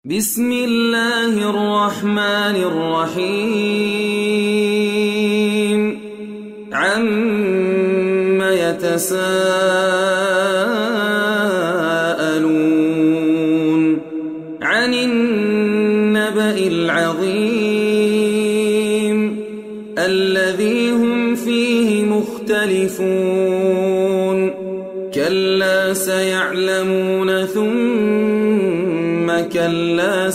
بسم الله الرحمن الرحيم عم يتساءلون عن النبأ العظيم الذي هم فيه مختلفون كلا سيعلمون ثم كلا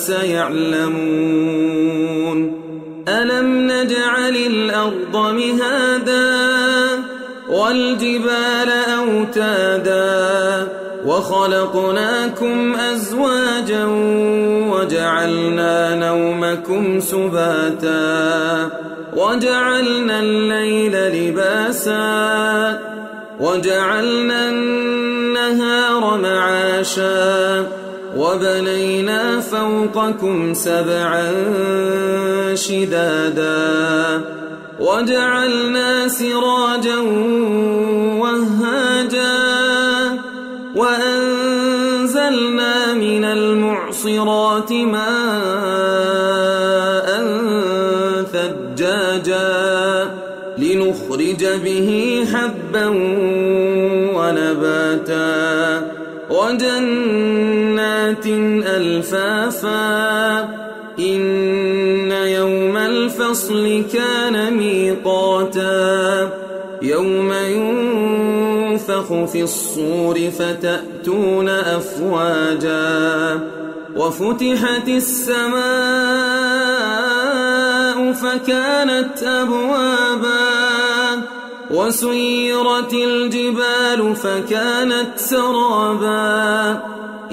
سيعلمون ألم نجعل الأرض مهادا والجبال أوتادا وخلقناكم أزواجا وجعلنا نومكم سباتا وجعلنا الليل لباسا وجعلنا النهار معاشا وبنينا فوقكم سبعا شدادا وجعلنا سراجا وهاجا وأنزلنا من المعصرات ماء ثجاجا لنخرج به حبا ونباتا وجنات ألفافا إن يوم الفصل كان ميقاتا يوم ينفخ في الصور فتأتون أفواجا وفتحت السماء فكانت أبوابا وسيرت الجبال فكانت سرابا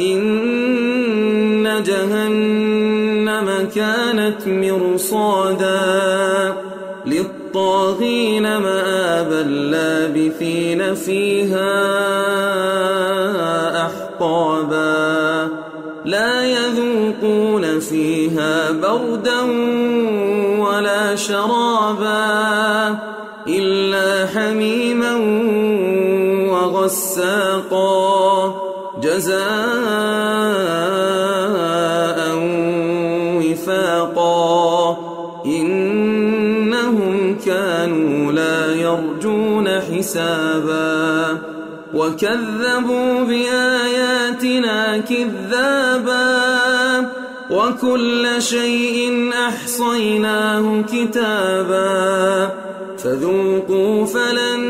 إن جهنم كانت مرصادا للطاغين مآبا لابثين فيها أحقابا لا يذوقون فيها بردا ولا شرابا إلا حميما وغساقا جزاء وفاقا إنهم كانوا لا يرجون حسابا وكذبوا بآياتنا كذابا وكل شيء أحصيناه كتابا فذوقوا فلن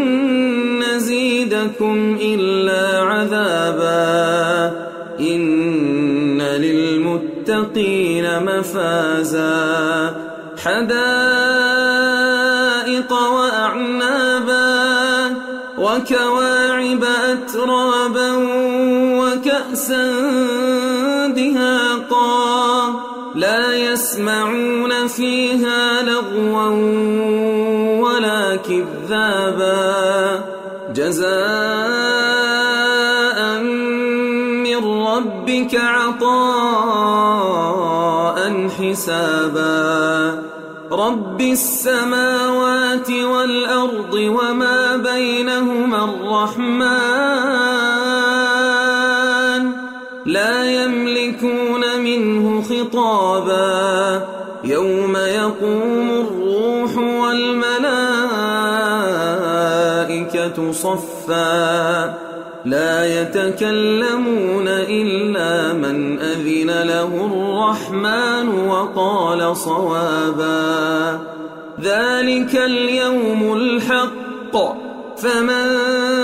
نزيدكم إلا عذابا إن للمتقين مفازا حدائق وأعنابا وكواعب أترابا وكأسا دهاقا لا يسمعون فيها لغوا ولا كذابا جزاء من ربك عطاء حسابا رب السماوات والأرض وما بينهما الرحمن لا يملكون منه خطابا يوم يقوم الروح والملائكة صفا لا يتكلمون إلا من أذن له الرحمن وقال صوابا ذلك اليوم الحق فمن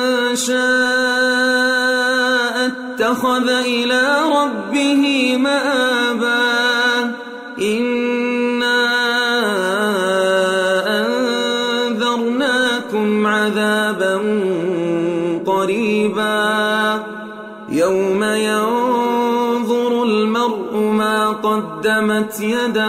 شاء اتخذ إلى ربه مآبا إنا أنذرناكم عذابا قريبا يوم ينظر المرء ما قدمت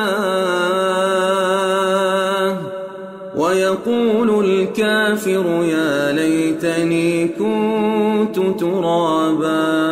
يداه ويقول الكافر يا ليتني كنت ترابا